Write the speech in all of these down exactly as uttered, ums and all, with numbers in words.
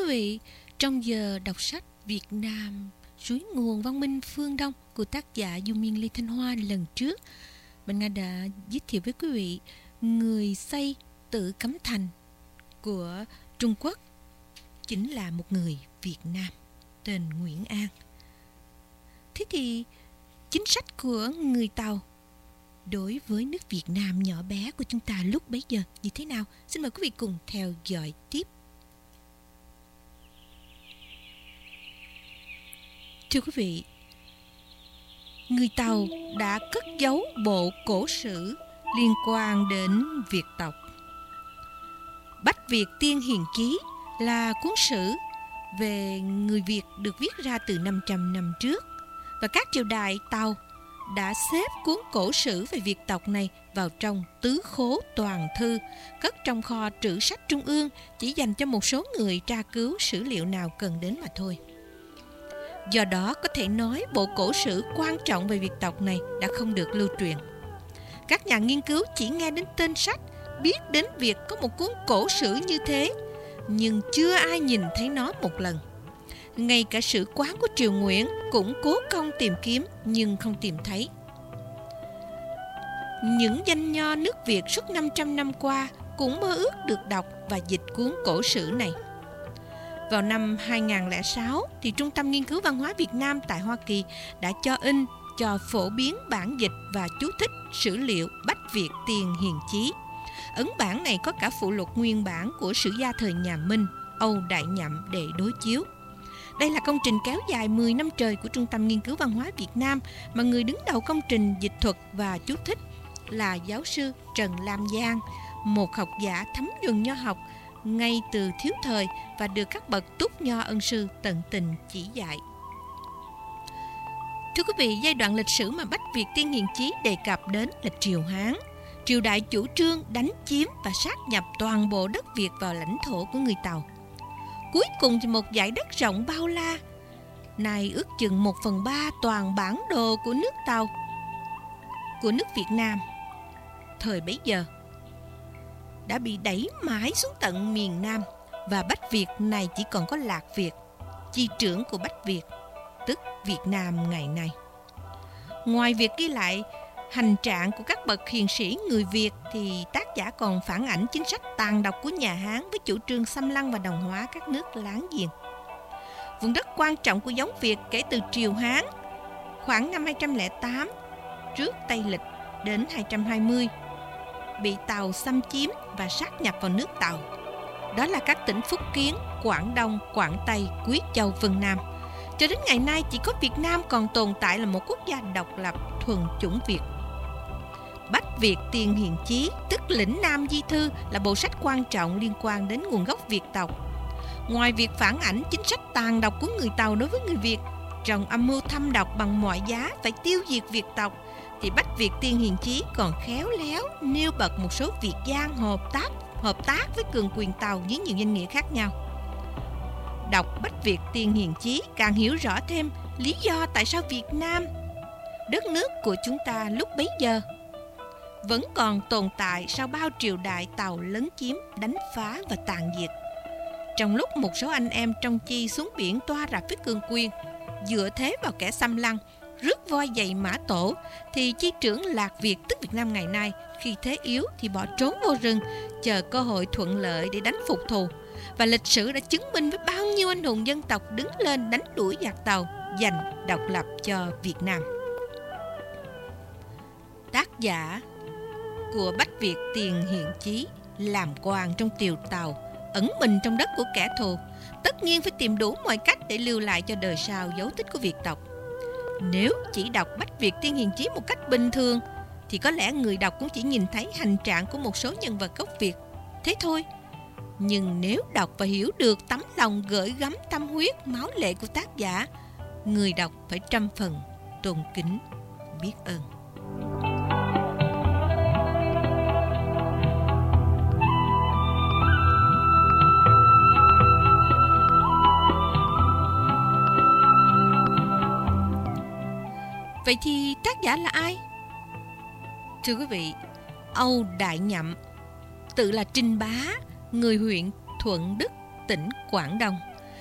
vị, trong giờ đọc sách Việt Nam Suối nguồn văn minh phương Đông của tác giả Du Miên Lê Thanh Hoa lần trước, mình Nga đã giới thiệu với quý vị người xây Tử Cấm Thành của Trung Quốc chính là một người Việt Nam tên Nguyễn An. Thế thì chính sách của người Tàu đối với nước Việt Nam nhỏ bé của chúng ta lúc bấy giờ như thế nào? Xin mời quý vị cùng theo dõi tiếp. Thưa quý vị, người Tàu đã cất giấu bộ cổ sử liên quan đến Việt tộc. Bách Việt Tiên Hiền Chí là cuốn sử về người Việt được viết ra từ năm trăm năm trước, và các triều đại Tàu đã xếp cuốn cổ sử về Việt tộc này vào trong tứ khố toàn thư, cất trong kho trữ sách trung ương chỉ dành cho một số người tra cứu sử liệu nào cần đến mà thôi. Do đó có thể nói bộ cổ sử quan trọng về Việt tộc này đã không được lưu truyền. Các nhà nghiên cứu chỉ nghe đến tên sách, biết đến việc có một cuốn cổ sử như thế, nhưng chưa ai nhìn thấy nó một lần. Ngay cả sử quán của triều Nguyễn cũng cố công tìm kiếm nhưng không tìm thấy. Những danh nho nước Việt suốt năm trăm năm qua cũng mơ ước được đọc và dịch cuốn cổ sử này. Vào năm hai nghìn không trăm lẻ sáu, thì Trung tâm Nghiên cứu Văn hóa Việt Nam tại Hoa Kỳ đã cho in, cho phổ biến bản dịch và chú thích sử liệu Bách Việt Tiên Hiền Chí. Ấn bản này có cả phụ lục nguyên bản của sử gia thời nhà Minh, Âu Đại Nhậm để đối chiếu. Đây là công trình kéo dài mười năm trời của Trung tâm Nghiên cứu Văn hóa Việt Nam, mà người đứng đầu công trình dịch thuật và chú thích là giáo sư Trần Lam Giang, một học giả thấm nhuần nho học ngay từ thiếu thời và được các bậc túc nho ân sư tận tình chỉ dạy. Thưa quý vị, giai đoạn lịch sử mà Bách Việt Tiên Hiền Chí đề cập đến là triều Hán. Triều đại chủ trương đánh chiếm và sát nhập toàn bộ đất Việt vào lãnh thổ của người Tàu. Cuối cùng thì một dải đất rộng bao la, này ước chừng một phần ba toàn bản đồ của nước Tàu, của nước Việt Nam thời bấy giờ, đã bị đẩy mãi xuống tận miền Nam, và Bách Việt này chỉ còn có Lạc Việt, chi trưởng của Bách Việt, tức Việt Nam ngày nay. Ngoài việc ghi lại hành trạng của các bậc hiền sĩ người Việt, thì tác giả còn phản ảnh chính sách tàn độc của nhà Hán với chủ trương xâm lăng và đồng hóa các nước láng giềng. Vùng đất quan trọng của giống Việt kể từ triều Hán khoảng năm hai trăm lẻ tám trước Tây Lịch đến hai trăm hai mươi bị Tàu xâm chiếm và sát nhập vào nước Tàu. Đó là các tỉnh Phúc Kiến, Quảng Đông, Quảng Tây, Quyết Châu, Vân Nam. Cho đến ngày nay, chỉ có Việt Nam còn tồn tại là một quốc gia độc lập thuần chủng Việt. Bách Việt Tiên Hiền Chí, tức Lĩnh Nam Di Thư, là bộ sách quan trọng liên quan đến nguồn gốc Việt tộc. Ngoài việc phản ảnh chính sách tàn độc của người Tàu đối với người Việt, trong âm mưu thâm độc bằng mọi giá phải tiêu diệt Việt tộc, thì Bách Việt Tiên Hiền Chí còn khéo léo nêu bật một số Việt gian hợp tác hợp tác với cường quyền Tàu với nhiều danh nghĩa khác nhau. Đọc Bách Việt Tiên Hiền Chí càng hiểu rõ thêm lý do tại sao Việt Nam, đất nước của chúng ta lúc bấy giờ, vẫn còn tồn tại sau bao triều đại Tàu lấn chiếm, đánh phá và tàn diệt. Trong lúc một số anh em trong chi xuống biển toa rạp với cường quyền, dựa thế vào kẻ xâm lăng, rước voi giày mã tổ, thì chi trưởng Lạc Việt tức Việt Nam ngày nay khi thế yếu thì bỏ trốn vô rừng, chờ cơ hội thuận lợi để đánh phục thù. Và lịch sử đã chứng minh với bao nhiêu anh hùng dân tộc đứng lên đánh đuổi giặc Tàu, giành độc lập cho Việt Nam. Tác giả của Bách Việt Tiên Hiền Chí làm quan trong tiều Tàu, ẩn mình trong đất của kẻ thù, tất nhiên phải tìm đủ mọi cách để lưu lại cho đời sau dấu tích của Việt tộc. Nếu chỉ đọc Bách Việt Tiên Hiền Chí một cách bình thường, thì có lẽ người đọc cũng chỉ nhìn thấy hành trạng của một số nhân vật gốc Việt, thế thôi. Nhưng nếu đọc và hiểu được tấm lòng gửi gắm tâm huyết máu lệ của tác giả, người đọc phải trăm phần tôn kính, biết ơn. Vậy thì tác giả là ai? Thưa quý vị, Âu Đại Nhậm, tự là Trinh Bá, người huyện Thuận Đức, tỉnh Quảng Đông,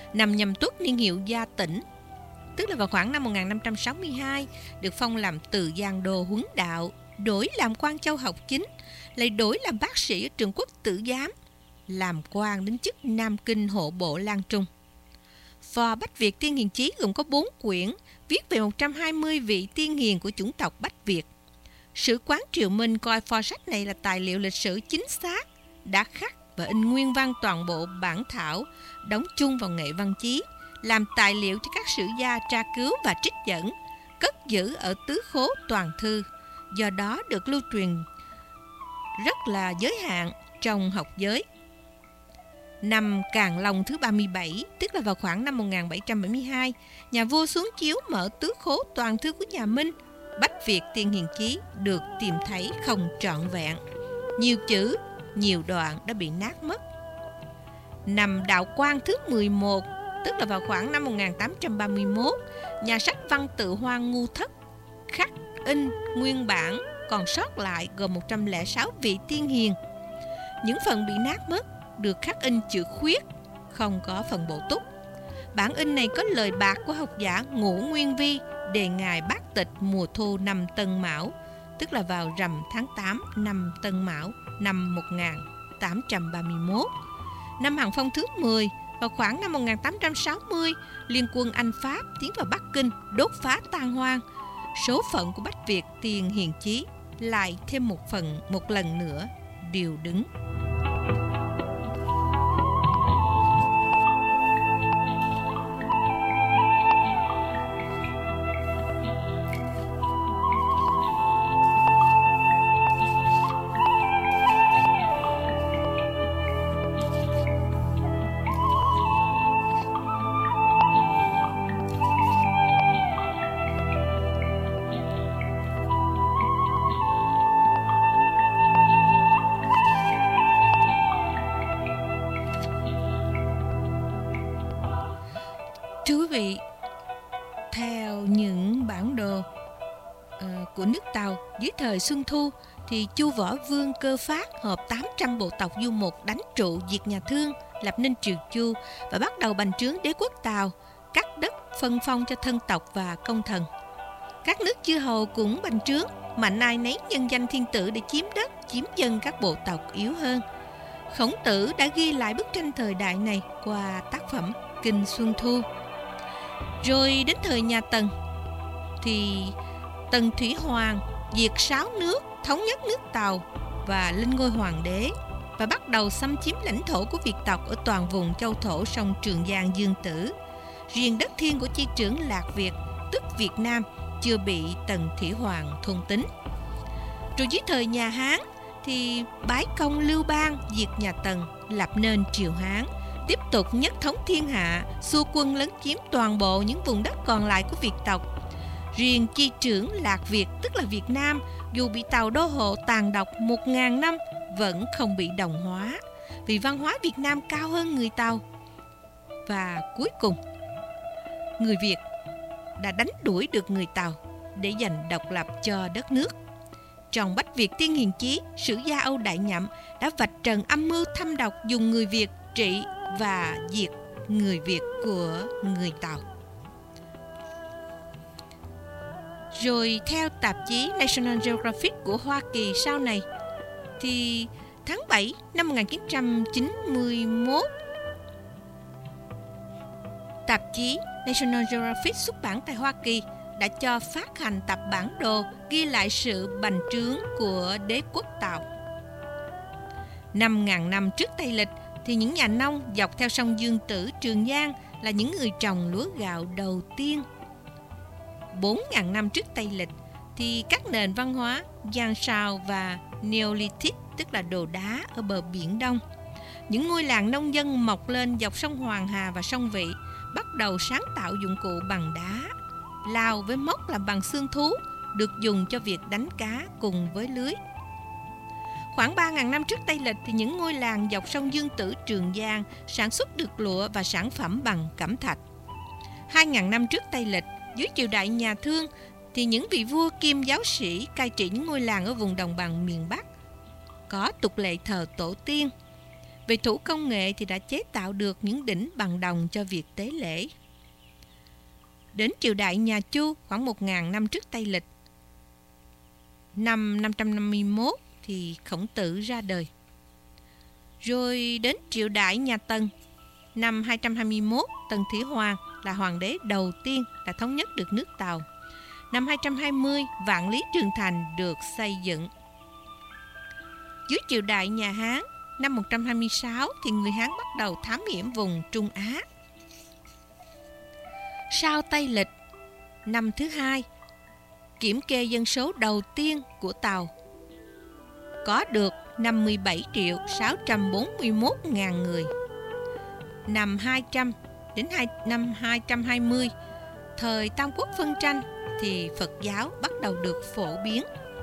Năm Nhâm Tuất, niên hiệu Gia Tỉnh, tức là vào khoảng năm một nghìn năm trăm sáu mươi hai, được phong làm Từ Giang Đô huấn đạo, đổi làm quan châu học chính, lại đổi làm bác sĩ ở trường Quốc Tử Giám, làm quan đến chức Nam Kinh hộ bộ Lan Trung. Phò Bách Việt Tiên Hiền Chí gồm có bốn quyển, viết về một trăm hai mươi vị tiên hiền của chủng tộc Bách Việt. Sử quán Triều Minh coi phò sách này là tài liệu lịch sử chính xác, đã khắc và in nguyên văn toàn bộ bản thảo, đóng chung vào nghệ văn chí, làm tài liệu cho các sử gia tra cứu và trích dẫn, cất giữ ở tứ khố toàn thư, do đó được lưu truyền rất là giới hạn trong học giới. Năm Càn Long thứ ba mươi bảy, tức là vào khoảng năm một nghìn bảy trăm bảy mươi hai, nhà vua xuống chiếu mở tứ khố toàn thư của nhà Minh. Bách Việt Tiên Hiền Chí được tìm thấy không trọn vẹn, nhiều chữ, nhiều đoạn đã bị nát mất. Năm Đạo Quang thứ mười một, tức là vào khoảng năm một nghìn tám trăm ba mươi mốt, nhà sách Văn Tự Hoan Ngu Thất khắc in nguyên bản còn sót lại gồm một trăm lẻ sáu vị tiên hiền. Những phần bị nát mất được khắc in chữ khuyết, không có phần bổ túc. Bản in này có lời bạc của học giả Ngũ Nguyên Vi đề ngài bát tịch mùa thu năm Tân Mão, tức là vào rằm tháng tám năm Tân Mão năm một nghìn tám trăm ba mươi mốt. Năm Hàn Phong thứ mười, vào khoảng năm một nghìn tám trăm sáu mươi, liên quân Anh Pháp tiến vào Bắc Kinh, đốt phá tan hoang. Số phận của Bách Việt Tiên Hiền Chí lại thêm một phần một lần nữa điều đứng. Thưa quý vị, theo những bản đồ uh, của nước Tàu dưới thời Xuân Thu, thì Chu Võ Vương Cơ Phát hợp tám trăm bộ tộc du mục đánh trụ diệt nhà Thương, lập nên triều Chu và bắt đầu bành trướng đế quốc Tàu, cắt đất phân phong cho thân tộc và công thần. Các nước chư hầu cũng bành trướng, mạnh ai nấy nhân danh thiên tử để chiếm đất, chiếm dân các bộ tộc yếu hơn. Khổng Tử đã ghi lại bức tranh thời đại này qua tác phẩm Kinh Xuân Thu. Rồi đến thời nhà Tần thì Tần Thủy Hoàng diệt sáu nước, thống nhất nước Tàu và lên ngôi hoàng đế, và bắt đầu xâm chiếm lãnh thổ của Việt tộc ở toàn vùng châu thổ sông Trường Giang Dương Tử. Riêng đất thiên của chi trưởng Lạc Việt, tức Việt Nam, chưa bị Tần Thủy Hoàng thôn tính. Rồi dưới thời nhà Hán thì bái công Lưu Bang diệt nhà Tần, lập nên triều Hán, tiếp tục nhất thống thiên hạ, xua quân lấn chiếm toàn bộ những vùng đất còn lại của Việt tộc. Riêng chi trưởng Lạc Việt, tức là Việt Nam, dù bị Tàu đô hộ tàn độc một ngàn năm, vẫn không bị đồng hóa, vì văn hóa Việt Nam cao hơn người Tàu. Và cuối cùng, người Việt đã đánh đuổi được người Tàu để giành độc lập cho đất nước. Trong Bách Việt Tiên Hiền Chí, sử gia Âu Đại Nhậm đã vạch trần âm mưu thâm độc dùng người Việt trị và diệt người Việt của người Tàu. Rồi theo tạp chí National Geographic của Hoa Kỳ sau này, thì tháng bảy năm một nghìn chín trăm chín mươi mốt, tạp chí National Geographic xuất bản tại Hoa Kỳ đã cho phát hành tập bản đồ ghi lại sự bành trướng của đế quốc Tàu. năm nghìn năm trước Tây Lịch thì những nhà nông dọc theo sông Dương Tử, Trường Giang là những người trồng lúa gạo đầu tiên. bốn nghìn năm trước Tây Lịch thì các nền văn hóa Giang Sao và Neolithic, tức là đồ đá ở bờ Biển Đông. Những ngôi làng nông dân mọc lên dọc sông Hoàng Hà và sông Vị, bắt đầu sáng tạo dụng cụ bằng đá, lao với móc làm bằng xương thú, được dùng cho việc đánh cá cùng với lưới. Khoảng ba nghìn năm trước Tây Lịch thì những ngôi làng dọc sông Dương Tử, Trường Giang sản xuất được lụa và sản phẩm bằng cẩm thạch. hai nghìn năm trước Tây Lịch, dưới triều đại nhà Thương thì những vị vua kiêm giáo sĩ cai trị những ngôi làng ở vùng đồng bằng miền Bắc có tục lệ thờ tổ tiên. Về thủ công nghệ thì đã chế tạo được những đỉnh bằng đồng cho việc tế lễ. Đến triều đại nhà Chu khoảng một nghìn năm trước Tây lịch, năm năm trăm năm mươi mốt thì Khổng Tử ra đời. Rồi đến triều đại nhà Tần, năm hai trăm hai mươi mốt, Tần Thủy Hoàng là hoàng đế đầu tiên đã thống nhất được nước Tàu. Năm hai trăm hai mươi, Vạn Lý Trường Thành được xây dựng. Dưới triều đại nhà Hán, năm một trăm hai mươi sáu thì người Hán bắt đầu thám hiểm vùng Trung Á. Sau Tây lịch, năm thứ hai, kiểm kê dân số đầu tiên của Tàu có được năm mươi bảy triệu sáu trăm bốn mươi mốt ngàn người. Năm hai trăm đến năm hai trăm hai mươi, thời Tam Quốc phân tranh thì Phật giáo bắt đầu được phổ biến.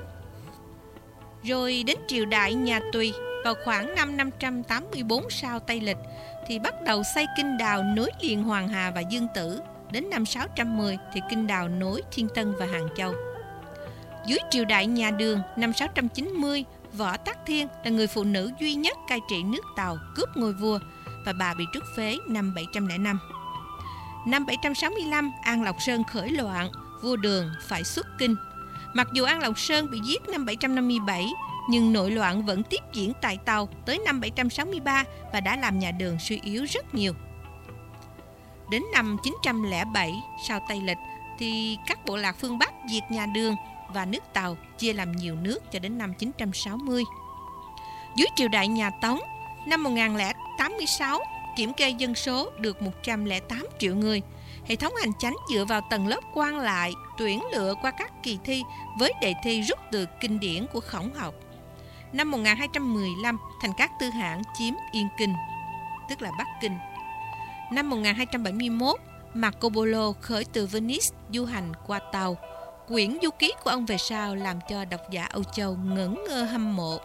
Rồi đến triều đại nhà Tùy vào khoảng năm năm trăm tám mươi tư sau Tây lịch thì bắt đầu xây kinh đào nối liền Hoàng Hà và Dương Tử. Đến năm sáu trăm mười thì kinh đào nối Thiên Tân và Hàng Châu. Dưới triều đại nhà Đường, năm sáu trăm chín mươi, Võ Tắc Thiên là người phụ nữ duy nhất cai trị nước Tàu cướp ngôi vua và bà bị truất phế năm bảy trăm lẻ năm. Năm bảy trăm sáu mươi lăm, An Lộc Sơn khởi loạn, vua Đường phải xuất kinh. Mặc dù An Lộc Sơn bị giết năm bảy trăm năm mươi bảy, nhưng nội loạn vẫn tiếp diễn tại Tàu tới năm bảy trăm sáu mươi ba và đã làm nhà Đường suy yếu rất nhiều. Đến năm chín trăm lẻ bảy sau Tây lịch thì các bộ lạc phương Bắc diệt nhà Đường và nước Tàu chia làm nhiều nước cho đến năm chín trăm sáu mươi. Dưới triều đại nhà Tống, năm một nghìn không trăm tám mươi sáu, kiểm kê dân số được một trăm lẻ tám triệu người. Hệ thống hành chánh dựa vào tầng lớp quan lại, tuyển lựa qua các kỳ thi với đề thi rút từ kinh điển của Khổng học. Năm một nghìn hai trăm mười lăm, thành các tư hãn chiếm Yên Kinh, tức là Bắc Kinh. Năm một nghìn hai trăm bảy mươi mốt, Marco Polo khởi từ Venice du hành qua Tàu. Quyển du ký của ông về sau làm cho độc giả Âu Châu ngẩn ngơ hâm mộ.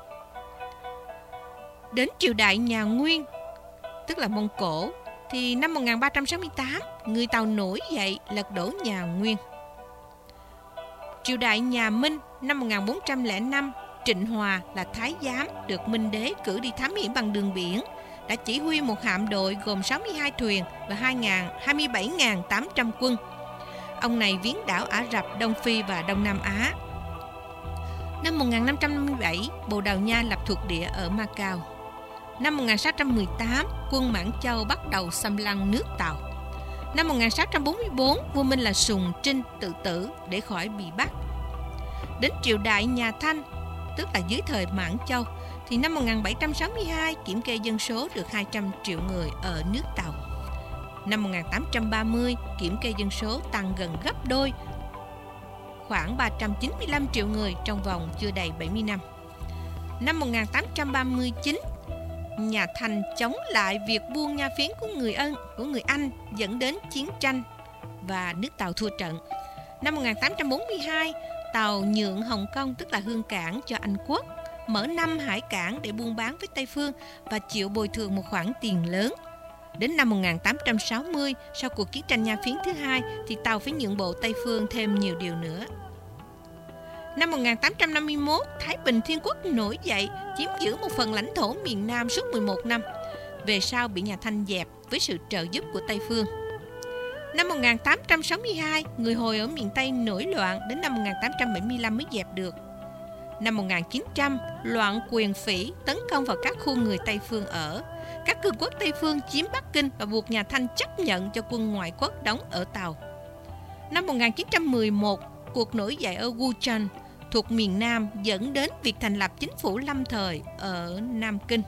Đến triều đại nhà Nguyên, tức là Mông Cổ, thì năm một nghìn ba trăm sáu mươi tám, người Tàu nổi dậy lật đổ nhà Nguyên. Triều đại nhà Minh, năm một nghìn bốn trăm lẻ năm, Trịnh Hòa là thái giám được Minh đế cử đi thám hiểm bằng đường biển, đã chỉ huy một hạm đội gồm sáu mươi hai thuyền và hai mươi bảy nghìn tám trăm quân. Ông này viếng đảo Ả Rập, Đông Phi và Đông Nam Á. Năm một nghìn năm trăm năm mươi bảy, Bồ Đào Nha lập thuộc địa ở Macau. Năm một nghìn sáu trăm mười tám, quân Mãn Châu bắt đầu xâm lăng nước Tàu. Năm một nghìn sáu trăm bốn mươi tư, vua Minh là Sùng Trinh tự tử để khỏi bị bắt. Đến triều đại nhà Thanh, tức là dưới thời Mãn Châu, thì năm một nghìn bảy trăm sáu mươi hai, kiểm kê dân số được hai trăm triệu người ở nước Tàu. Năm một nghìn tám trăm ba mươi, kiểm kê dân số tăng gần gấp đôi, khoảng ba trăm chín mươi lăm triệu người trong vòng chưa đầy bảy mươi năm. Năm một nghìn tám trăm ba mươi chín, nhà Thanh chống lại việc buôn nha phiến của người Ân, của người Anh dẫn đến chiến tranh và nước Tàu thua trận. Năm một nghìn tám trăm bốn mươi hai, Tàu nhượng Hồng Kông, tức là Hương Cảng, cho Anh Quốc, mở năm hải cảng để buôn bán với Tây Phương và chịu bồi thường một khoản tiền lớn. Đến năm một nghìn tám trăm sáu mươi, sau cuộc chiến tranh nha phiến thứ hai, thì Tàu phải nhượng bộ Tây Phương thêm nhiều điều nữa. Năm một nghìn tám trăm năm mươi mốt, Thái Bình Thiên Quốc nổi dậy, chiếm giữ một phần lãnh thổ miền Nam suốt mười một năm. Về sau bị nhà Thanh dẹp với sự trợ giúp của Tây Phương. Năm một nghìn tám trăm sáu mươi hai, người Hồi ở miền Tây nổi loạn, đến năm một nghìn tám trăm bảy mươi lăm mới dẹp được. Năm một nghìn chín trăm, loạn quyền phỉ tấn công vào các khu người Tây Phương ở. Các cường quốc Tây Phương chiếm Bắc Kinh và buộc nhà Thanh chấp nhận cho quân ngoại quốc đóng ở Tàu. Năm một nghìn chín trăm mười một, cuộc nổi dậy ở Wuchang thuộc miền Nam dẫn đến việc thành lập chính phủ lâm thời ở Nam Kinh.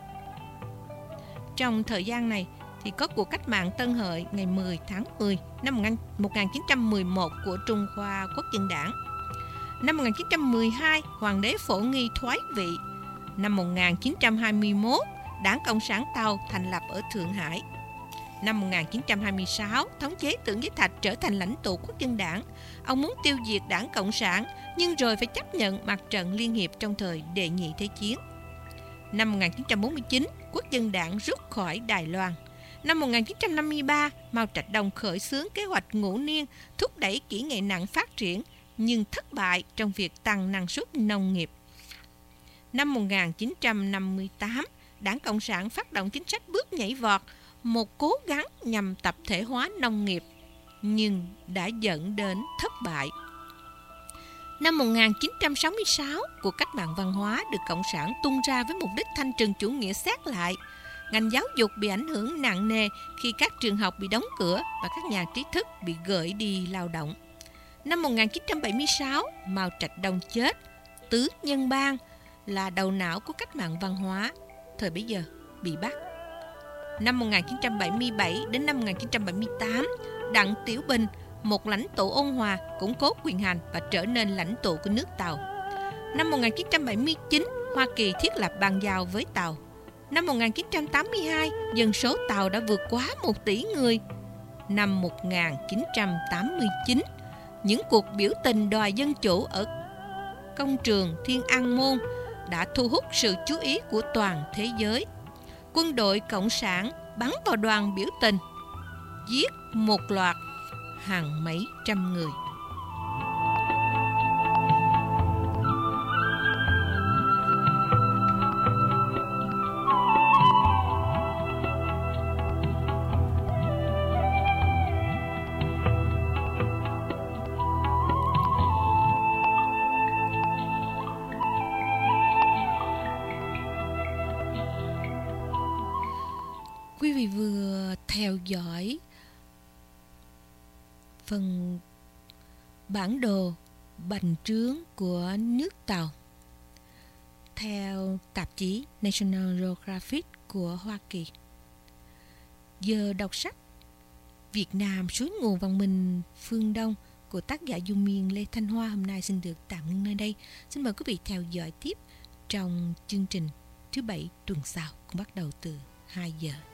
Trong thời gian này thì có cuộc cách mạng Tân Hợi ngày mười tháng mười năm một nghìn chín trăm mười một của Trung Hoa Quốc dân đảng. Năm một nghìn chín trăm mười hai, Hoàng đế Phổ Nghi thoái vị. Năm một nghìn chín trăm hai mươi mốt, Đảng Cộng sản Tàu thành lập ở Thượng Hải. Năm một nghìn chín trăm hai mươi sáu, thống chế Tưởng Giới Thạch trở thành lãnh tụ Quốc dân đảng. Ông muốn tiêu diệt Đảng Cộng sản, nhưng rồi phải chấp nhận mặt trận liên hiệp trong thời Đệ Nhị Thế Chiến. Năm một nghìn chín trăm bốn mươi chín, Quốc dân đảng rút khỏi Đài Loan. Năm một nghìn chín trăm năm mươi ba, Mao Trạch Đông khởi xướng kế hoạch ngũ niên, thúc đẩy kỹ nghệ nặng phát triển, nhưng thất bại trong việc tăng năng suất nông nghiệp. Năm một nghìn chín trăm năm mươi tám, Đảng Cộng sản phát động chính sách bước nhảy vọt, một cố gắng nhằm tập thể hóa nông nghiệp, nhưng đã dẫn đến thất bại. Năm một nghìn chín trăm sáu mươi sáu, cuộc cách mạng văn hóa được Cộng sản tung ra với mục đích thanh trừng chủ nghĩa xét lại. Ngành giáo dục bị ảnh hưởng nặng nề khi các trường học bị đóng cửa và các nhà trí thức bị gửi đi lao động. Năm một nghìn chín trăm bảy mươi sáu, Mao Trạch Đông chết. Tứ Nhân Bang là đầu não của cách mạng văn hóa thời bấy giờ bị bắt. Năm một nghìn chín trăm bảy mươi bảy đến năm một nghìn chín trăm bảy mươi tám, Đặng Tiểu Bình, một lãnh tụ ôn hòa, củng cố quyền hành và trở nên lãnh tụ của nước Tàu. Năm một nghìn chín trăm bảy mươi chín, Hoa Kỳ thiết lập bang giao với Tàu. Năm một nghìn chín trăm tám mươi hai, dân số Tàu đã vượt quá một tỷ người. Năm một nghìn chín trăm tám mươi chín, những cuộc biểu tình đòi dân chủ ở công trường Thiên An Môn đã thu hút sự chú ý của toàn thế giới. Quân đội Cộng sản bắn vào đoàn biểu tình, giết một loạt hàng mấy trăm người. Quý vị vừa theo dõi phần bản đồ bành trướng của nước Tàu theo tạp chí National Geographic của Hoa Kỳ. Giờ đọc sách Việt Nam suối nguồn văn minh phương Đông của tác giả Dung Miên Lê Thanh Hoa hôm nay xin được tạm ngưng nơi đây. Xin mời quý vị theo dõi tiếp trong chương trình thứ bảy tuần sau, cũng bắt đầu từ hai giờ.